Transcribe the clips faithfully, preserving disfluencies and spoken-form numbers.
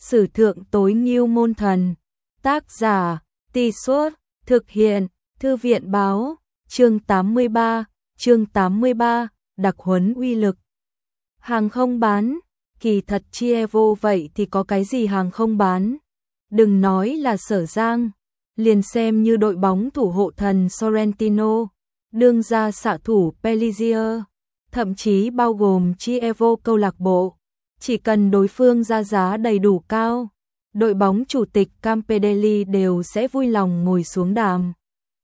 Sử thượng tối ngưu môn thần. Tác giả, Tì Suốt, thực hiện, Thư viện báo, chương tám mươi ba, chương tám mươi ba, đặc huấn uy lực. Hàng không bán, kỳ thật Chievo vậy thì có cái gì hàng không bán. Đừng nói là Sở Giang, liền xem như đội bóng thủ hộ thần Sorrentino, đương gia xạ thủ Pellissier, thậm chí bao gồm Chievo câu lạc bộ. Chỉ cần đối phương ra giá đầy đủ cao, đội bóng chủ tịch Campedelli đều sẽ vui lòng ngồi xuống đàm.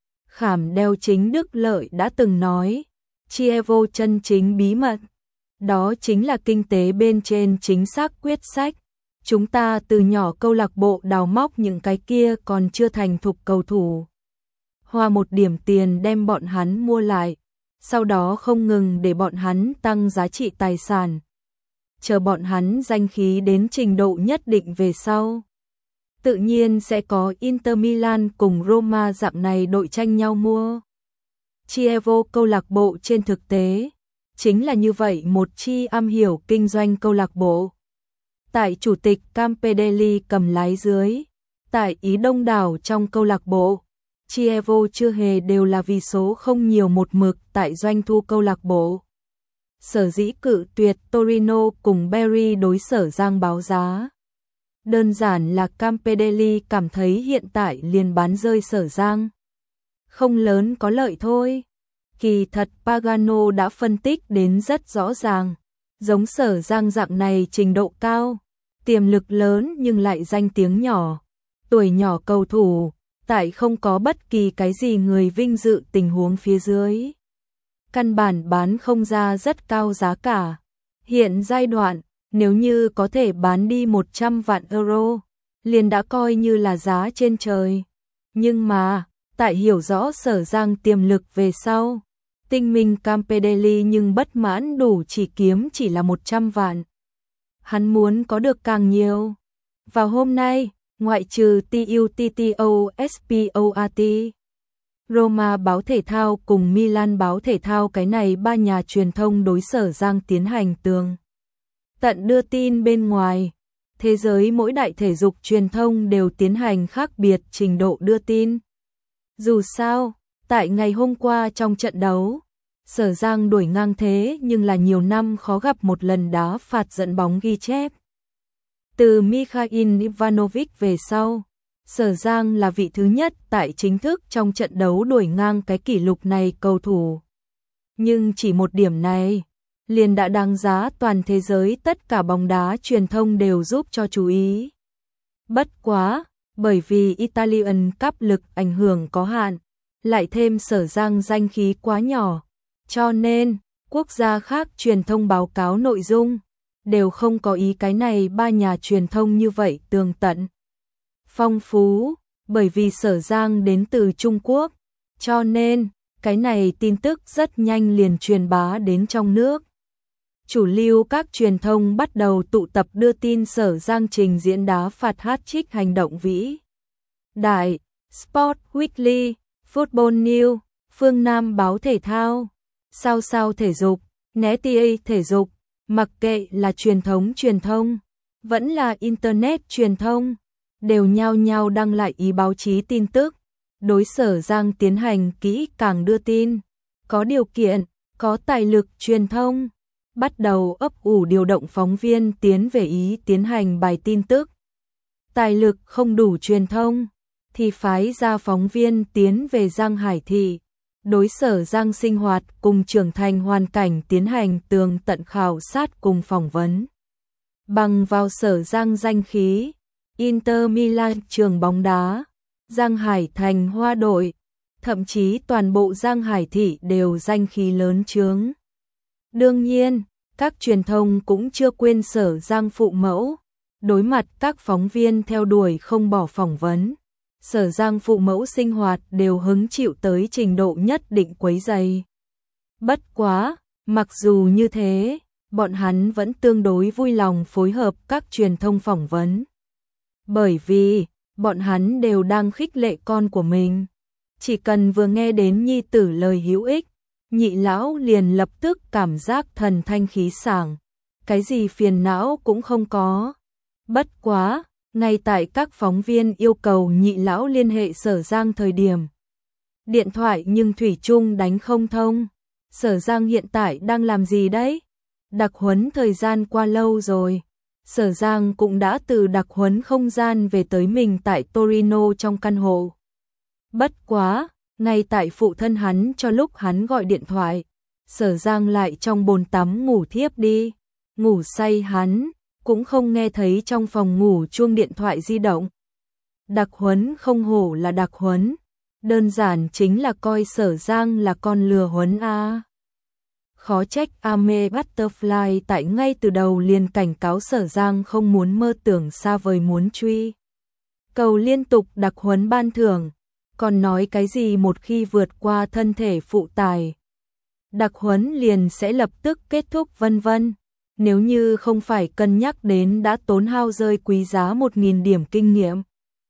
Khảm đeo chính Đức Lợi đã từng nói, Chievo chân chính bí mật, đó chính là kinh tế bên trên chính xác quyết sách. Chúng ta từ nhỏ câu lạc bộ đào móc những cái kia còn chưa thành thục cầu thủ. Hoa một điểm tiền đem bọn hắn mua lại, sau đó không ngừng để bọn hắn tăng giá trị tài sản. Chờ bọn hắn danh khí đến trình độ nhất định về sau. Tự nhiên sẽ có Inter Milan cùng Roma dạng này đội tranh nhau mua. Chievo câu lạc bộ trên thực tế, chính là như vậy một chi am hiểu kinh doanh câu lạc bộ. Tại chủ tịch Campedelli cầm lái dưới, tại ý đông đảo trong câu lạc bộ, Chievo chưa hề đều là vì số không nhiều một mực tại doanh thu câu lạc bộ. Sở dĩ cự tuyệt Torino cùng Berry đối Sở Giang báo giá. Đơn giản là Campedelli cảm thấy hiện tại liền bán rơi Sở Giang. Không lớn có lợi thôi. Kỳ thật Pagano đã phân tích đến rất rõ ràng. Giống Sở Giang dạng này trình độ cao, tiềm lực lớn nhưng lại danh tiếng nhỏ. Tuổi nhỏ cầu thủ, tại không có bất kỳ cái gì người vinh dự tình huống phía dưới. Căn bản bán không ra rất cao giá cả. Hiện giai đoạn, nếu như có thể bán đi một trăm vạn euro, liền đã coi như là giá trên trời. Nhưng mà, tại hiểu rõ Sở Giang tiềm lực về sau, tinh minh Campedelli nhưng bất mãn đủ chỉ kiếm chỉ là một trăm vạn. Hắn muốn có được càng nhiều. Vào hôm nay, ngoại trừ TUTTO Sport, Roma báo thể thao cùng Milan báo thể thao cái này ba nhà truyền thông đối Sở Giang tiến hành tường tận đưa tin bên ngoài, thế giới mỗi đại thể dục truyền thông đều tiến hành khác biệt trình độ đưa tin. Dù sao, tại ngày hôm qua trong trận đấu, Sở Giang đuổi ngang thế nhưng là nhiều năm khó gặp một lần đá phạt dẫn bóng ghi chép. Từ Mikhail Ivanovic về sau, Sở Giang là vị thứ nhất tại chính thức trong trận đấu đuổi ngang cái kỷ lục này cầu thủ. Nhưng chỉ một điểm này, liền đã đáng giá toàn thế giới tất cả bóng đá truyền thông đều giúp cho chú ý. Bất quá, bởi vì Italian Cup lực ảnh hưởng có hạn, lại thêm Sở Giang danh khí quá nhỏ, cho nên quốc gia khác truyền thông báo cáo nội dung đều không có ý cái này ba nhà truyền thông như vậy tường tận. Phong phú, bởi vì Sở Giang đến từ Trung Quốc, cho nên cái này tin tức rất nhanh liền truyền bá đến trong nước. Chủ lưu các truyền thông bắt đầu tụ tập đưa tin Sở Giang trình diễn đá phạt hat-trick hành động vĩ đại, Sport Weekly, Football News, Phương Nam báo thể thao, Sao Sao thể dục, Neta thể dục, mặc kệ là truyền thống truyền thông, vẫn là Internet truyền thông, đều nhao nhao đăng lại ý báo chí tin tức, đối Sở Giang tiến hành kỹ càng đưa tin, có điều kiện, có tài lực truyền thông, bắt đầu ấp ủ điều động phóng viên tiến về Ý tiến hành bài tin tức. Tài lực không đủ truyền thông, thì phái ra phóng viên tiến về Giang Hải Thị, đối Sở Giang sinh hoạt cùng trưởng thành hoàn cảnh tiến hành tường tận khảo sát cùng phỏng vấn. Bằng vào Sở Giang danh khí, Inter Milan trường bóng đá, Giang Hải thành hoa đội, thậm chí toàn bộ Giang Hải Thị đều danh khí lớn chướng. Đương nhiên, các truyền thông cũng chưa quên Sở Giang phụ mẫu, đối mặt các phóng viên theo đuổi không bỏ phỏng vấn. Sở Giang phụ mẫu sinh hoạt đều hứng chịu tới trình độ nhất định quấy rầy. Bất quá, mặc dù như thế, bọn hắn vẫn tương đối vui lòng phối hợp các truyền thông phỏng vấn. Bởi vì, bọn hắn đều đang khích lệ con của mình. Chỉ cần vừa nghe đến nhi tử lời hữu ích, nhị lão liền lập tức cảm giác thần thanh khí sảng, cái gì phiền não cũng không có. Bất quá, ngay tại các phóng viên yêu cầu Nhị lão liên hệ Sở Giang thời điểm điện thoại nhưng thủy chung đánh không thông. Sở Giang hiện tại đang làm gì đấy? Đặc huấn thời gian qua lâu rồi. Sở Giang cũng đã từ đặc huấn không gian về tới mình tại Torino trong căn hộ. Bất quá, ngay tại phụ thân hắn cho lúc hắn gọi điện thoại, Sở Giang lại trong bồn tắm ngủ thiếp đi. Ngủ say hắn cũng không nghe thấy trong phòng ngủ chuông điện thoại di động. Đặc huấn không hổ là đặc huấn, đơn giản chính là coi Sở Giang là con lừa huấn a. Khó trách Ame Butterfly tại ngay từ đầu liền cảnh cáo Sở Giang không muốn mơ tưởng xa vời muốn truy cầu liên tục đặc huấn ban thưởng, còn nói cái gì một khi vượt qua thân thể phụ tải, đặc huấn liền sẽ lập tức kết thúc vân vân. Nếu như không phải cân nhắc đến đã tốn hao rơi quý giá một nghìn điểm kinh nghiệm,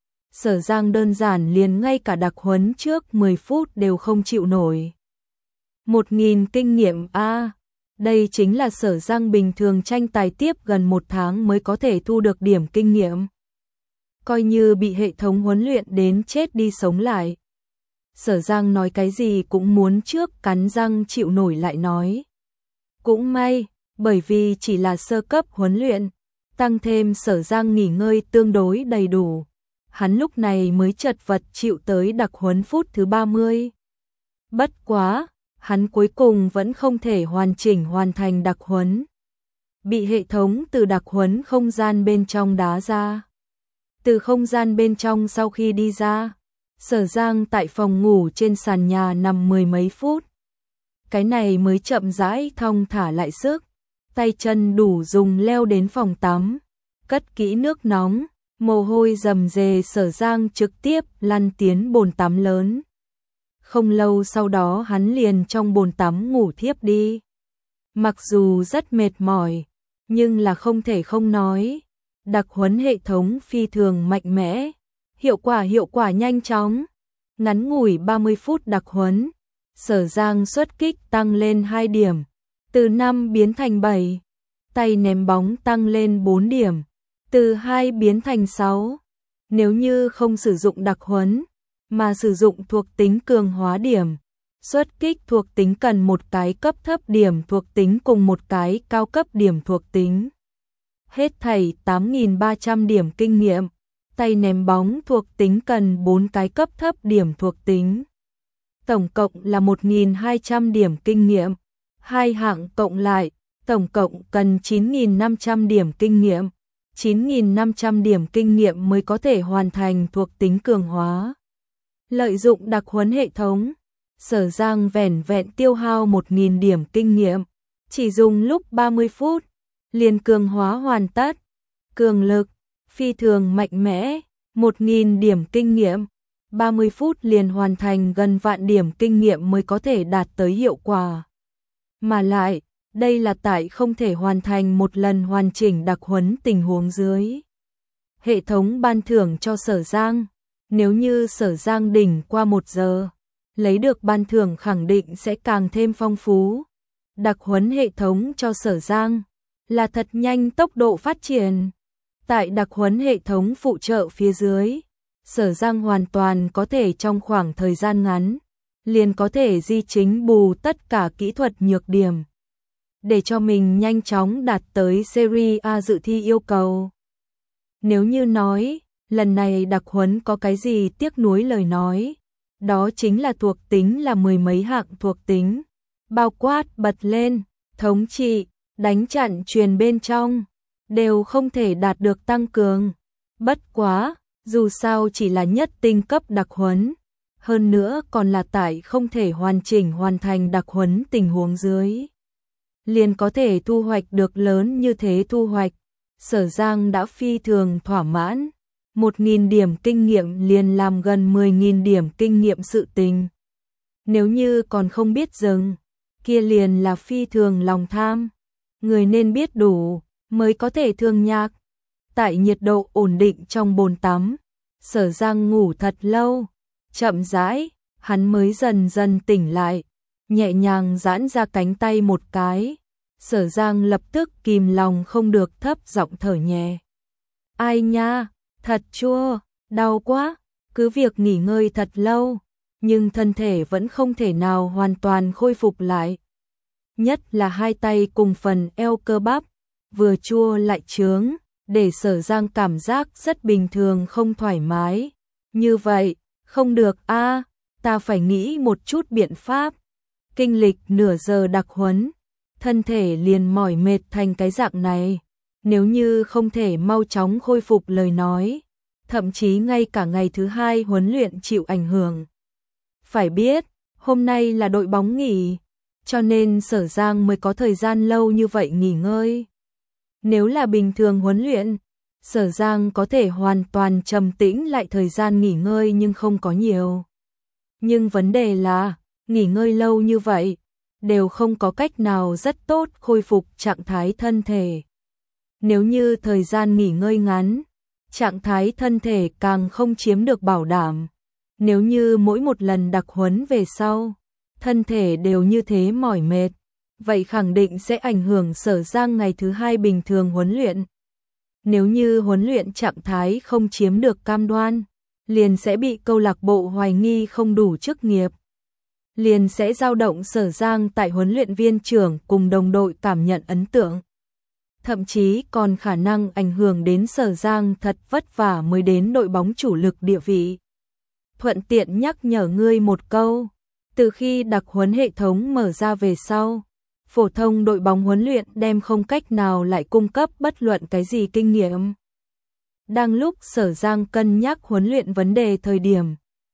Sở Giang đơn giản liền ngay cả đặc huấn trước mười phút đều không chịu nổi. một nghìn kinh nghiệm a, à, đây chính là Sở Giang bình thường tranh tài tiếp gần một tháng mới có thể thu được điểm kinh nghiệm. Coi như bị hệ thống huấn luyện đến chết đi sống lại. Sở Giang nói cái gì cũng muốn trước cắn răng chịu nổi lại nói. Cũng may, bởi vì chỉ là sơ cấp huấn luyện, tăng thêm Sở Giang nghỉ ngơi tương đối đầy đủ, hắn lúc này mới chật vật chịu tới đặc huấn phút thứ ba mươi. Bất quá, hắn cuối cùng vẫn không thể hoàn chỉnh hoàn thành đặc huấn. Bị hệ thống từ đặc huấn không gian bên trong đá ra. Từ không gian bên trong sau khi đi ra, Sở Giang tại phòng ngủ trên sàn nhà nằm mười mấy phút. Cái này mới chậm rãi thong thả lại sức, tay chân đủ dùng leo đến phòng tắm, cất kỹ nước nóng, mồ hôi rầm rề. Sở Giang trực tiếp lăn tiến bồn tắm lớn. Không lâu sau đó hắn liền trong bồn tắm ngủ thiếp đi. Mặc dù rất mệt mỏi, nhưng là không thể không nói, đặc huấn hệ thống phi thường mạnh mẽ, hiệu quả hiệu quả nhanh chóng. Ngắn ngủi ba mươi phút đặc huấn, Sở Giang xuất kích tăng lên hai điểm, từ năm biến thành bảy, tay ném bóng tăng lên bốn điểm, từ hai biến thành sáu. Nếu như không sử dụng đặc huấn, mà sử dụng thuộc tính cường hóa điểm, xuất kích thuộc tính cần một cái cấp thấp điểm thuộc tính cùng một cái cao cấp điểm thuộc tính. Hết thảy tám nghìn ba trăm điểm kinh nghiệm, tay ném bóng thuộc tính cần bốn cái cấp thấp điểm thuộc tính. Tổng cộng là một nghìn hai trăm điểm kinh nghiệm, hai hạng cộng lại, tổng cộng cần chín nghìn năm trăm điểm kinh nghiệm. chín nghìn năm trăm điểm kinh nghiệm mới có thể hoàn thành thuộc tính cường hóa. Lợi dụng đặc huấn hệ thống, Sở Giang vẻn vẹn tiêu hao một nghìn điểm kinh nghiệm, chỉ dùng lúc ba mươi phút, liền cường hóa hoàn tất. Cường lực, phi thường mạnh mẽ, một nghìn điểm kinh nghiệm, ba mươi phút liền hoàn thành gần vạn điểm kinh nghiệm mới có thể đạt tới hiệu quả. Mà lại, đây là tại không thể hoàn thành một lần hoàn chỉnh đặc huấn tình huống dưới. Hệ thống ban thưởng cho Sở Giang, nếu như Sở Giang đỉnh qua một giờ, lấy được ban thưởng khẳng định sẽ càng thêm phong phú. Đặc huấn hệ thống cho Sở Giang là thật nhanh tốc độ phát triển. Tại đặc huấn hệ thống phụ trợ phía dưới, Sở Giang hoàn toàn có thể trong khoảng thời gian ngắn, liền có thể di chính bù tất cả kỹ thuật nhược điểm, để cho mình nhanh chóng đạt tới Serie A dự thi yêu cầu. Nếu như nói, lần này đặc huấn có cái gì tiếc nuối lời nói, đó chính là thuộc tính là mười mấy hạng thuộc tính, bao quát bật lên, thống trị, đánh chặn truyền bên trong, đều không thể đạt được tăng cường. Bất quá, dù sao chỉ là nhất tinh cấp đặc huấn, hơn nữa còn là tại không thể hoàn chỉnh hoàn thành đặc huấn tình huống dưới, liền có thể thu hoạch được lớn như thế thu hoạch. Sở Giang đã phi thường thỏa mãn, một nghìn điểm kinh nghiệm liền làm gần mười nghìn điểm kinh nghiệm sự tình. Nếu như còn không biết dừng, kia liền là phi thường lòng tham. Người nên biết đủ, mới có thể thương nhạc. Tại nhiệt độ ổn định trong bồn tắm, Sở Giang ngủ thật lâu, chậm rãi, hắn mới dần dần tỉnh lại, nhẹ nhàng giãn ra cánh tay một cái. Sở Giang lập tức kìm lòng không được thấp giọng thở nhẹ. Ai nha, thật chua, đau quá, cứ việc nghỉ ngơi thật lâu, nhưng thân thể vẫn không thể nào hoàn toàn khôi phục lại. Nhất là hai tay cùng phần eo cơ bắp, vừa chua lại chướng, để Sở Giang cảm giác rất bình thường không thoải mái. Như vậy, không được a, ta phải nghĩ một chút biện pháp. Kinh lịch nửa giờ đặc huấn, thân thể liền mỏi mệt thành cái dạng này. Nếu như không thể mau chóng khôi phục lời nói, thậm chí ngay cả ngày thứ hai huấn luyện chịu ảnh hưởng. Phải biết, hôm nay là đội bóng nghỉ, cho nên Sở Giang mới có thời gian lâu như vậy nghỉ ngơi. Nếu là bình thường huấn luyện, Sở Giang có thể hoàn toàn trầm tĩnh lại thời gian nghỉ ngơi nhưng không có nhiều. Nhưng vấn đề là, nghỉ ngơi lâu như vậy, đều không có cách nào rất tốt khôi phục trạng thái thân thể. Nếu như thời gian nghỉ ngơi ngắn, trạng thái thân thể càng không chiếm được bảo đảm. Nếu như mỗi một lần đặc huấn về sau, thân thể đều như thế mỏi mệt, vậy khẳng định sẽ ảnh hưởng Sở Giang ngày thứ hai bình thường huấn luyện. Nếu như huấn luyện trạng thái không chiếm được cam đoan, liền sẽ bị câu lạc bộ hoài nghi không đủ chức nghiệp. Liền sẽ dao động Sở Giang tại huấn luyện viên trưởng cùng đồng đội cảm nhận ấn tượng. Thậm chí còn khả năng ảnh hưởng đến Sở Giang thật vất vả mới đến đội bóng chủ lực địa vị. Thuận tiện nhắc nhở ngươi một câu, từ khi đặc huấn hệ thống mở ra về sau, phổ thông đội bóng huấn luyện đem không cách nào lại cung cấp bất luận cái gì kinh nghiệm. Đang lúc Sở Giang cân nhắc huấn luyện vấn đề thời điểm,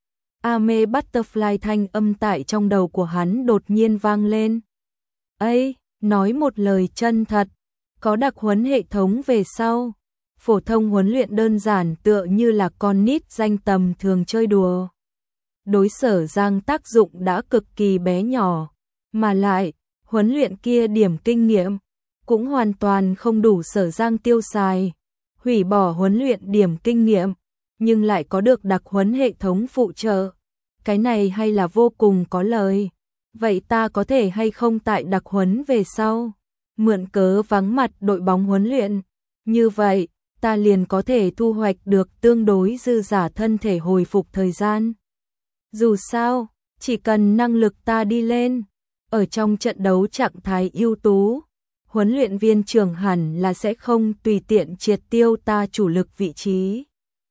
Ame Butterfly thanh âm tại trong đầu của hắn đột nhiên vang lên. Ây, nói một lời chân thật, có đặc huấn hệ thống về sau, phổ thông huấn luyện đơn giản tựa như là con nít danh tầm thường chơi đùa. Đối Sở Giang tác dụng đã cực kỳ bé nhỏ, mà lại, huấn luyện kia điểm kinh nghiệm, cũng hoàn toàn không đủ Sở Giang tiêu xài. Hủy bỏ huấn luyện điểm kinh nghiệm, nhưng lại có được đặc huấn hệ thống phụ trợ. Cái này hay là vô cùng có lời. Vậy ta có thể hay không tại đặc huấn về sau, mượn cớ vắng mặt đội bóng huấn luyện. Như vậy, ta liền có thể thu hoạch được tương đối dư giả thân thể hồi phục thời gian. Dù sao, chỉ cần năng lực ta đi lên, ở trong trận đấu trạng thái ưu tú, huấn luyện viên trưởng hẳn là sẽ không tùy tiện triệt tiêu ta chủ lực vị trí.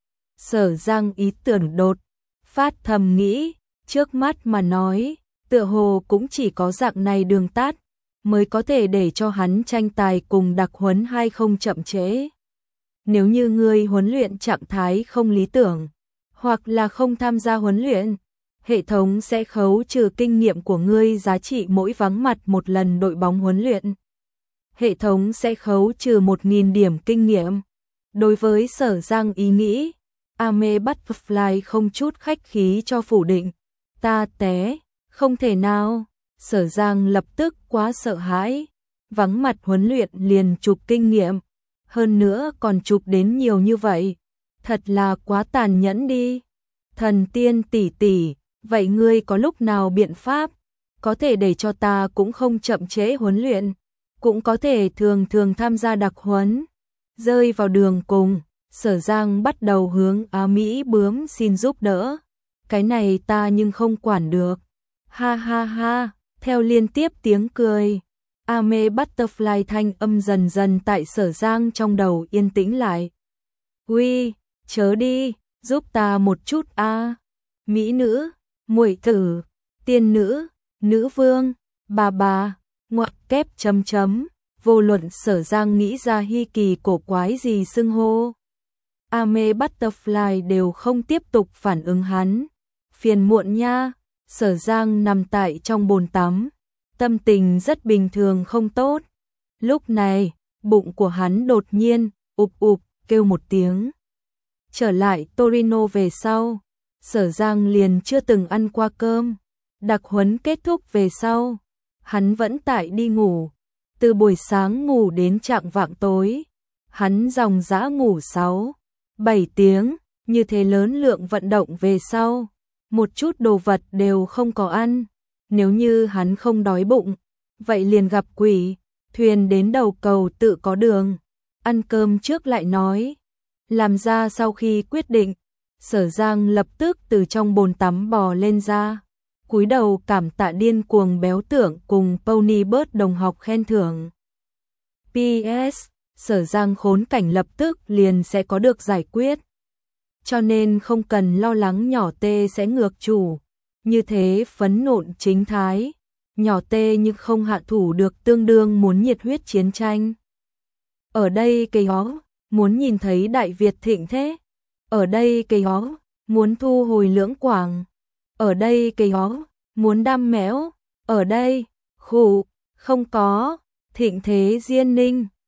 Sở Giang ý tưởng đột phát thầm nghĩ, trước mắt mà nói, tựa hồ cũng chỉ có dạng này đường tắt, mới có thể để cho hắn tranh tài cùng đặc huấn hay không chậm trễ. Nếu như ngươi huấn luyện trạng thái không lý tưởng, hoặc là không tham gia huấn luyện, hệ thống sẽ khấu trừ kinh nghiệm của ngươi giá trị mỗi vắng mặt một lần đội bóng huấn luyện. Hệ thống sẽ khấu trừ một nghìn điểm kinh nghiệm. Đối với Sở Giang ý nghĩ, Ame Butterfly không chút khách khí cho phủ định. Ta té, không thể nào. Sở Giang lập tức quá sợ hãi. Vắng mặt huấn luyện liền chụp kinh nghiệm. Hơn nữa còn chụp đến nhiều như vậy. Thật là quá tàn nhẫn đi. Thần tiên tỷ tỷ, vậy ngươi có lúc nào biện pháp có thể để cho ta cũng không chậm trễ huấn luyện, cũng có thể thường thường tham gia đặc huấn? Rơi vào đường cùng, Sở Giang bắt đầu hướng Á Mỹ bướm xin giúp đỡ. Cái này ta nhưng không quản được. Ha ha ha, theo liên tiếp tiếng cười, Ame Butterfly thanh âm dần dần tại Sở Giang trong đầu yên tĩnh lại. Uy, chớ đi, giúp ta một chút a. Mỹ nữ, muội tử, tiên nữ, nữ vương, bà bà, ngoặc kép chấm chấm, vô luận Sở Giang nghĩ ra hi kỳ cổ quái gì xưng hô, Ame Butterfly đều không tiếp tục phản ứng hắn. Phiền muộn nha. Sở Giang nằm tại trong bồn tắm, tâm tình rất bình thường không tốt. Lúc này, bụng của hắn đột nhiên ụp ụp kêu một tiếng. Trở lại Torino về sau, Sở Giang liền chưa từng ăn qua cơm. Đặc huấn kết thúc về sau, hắn vẫn tại đi ngủ. Từ buổi sáng ngủ đến chạng vạng tối, hắn dòng dã ngủ sáu, bảy tiếng, như thế lớn lượng vận động về sau, một chút đồ vật đều không có ăn. Nếu như hắn không đói bụng, vậy liền gặp quỷ, thuyền đến đầu cầu tự có đường. Ăn cơm trước lại nói. Làm ra sau khi quyết định, Sở Giang lập tức từ trong bồn tắm bò lên ra, cúi đầu cảm tạ điên cuồng béo tưởng cùng Ponybird đồng học khen thưởng. pê ét. Sở Giang khốn cảnh lập tức liền sẽ có được giải quyết. Cho nên không cần lo lắng nhỏ T sẽ ngược chủ. Như thế phấn nộn chính thái. Nhỏ T nhưng không hạ thủ được tương đương muốn nhiệt huyết chiến tranh. Ở đây cây hó, muốn nhìn thấy Đại Việt thịnh thế. Ở đây cây hó, muốn thu hồi lưỡng quảng. Ở đây cây hó, muốn đam mẽo. Ở đây, khủ, không có, thịnh thế diên ninh.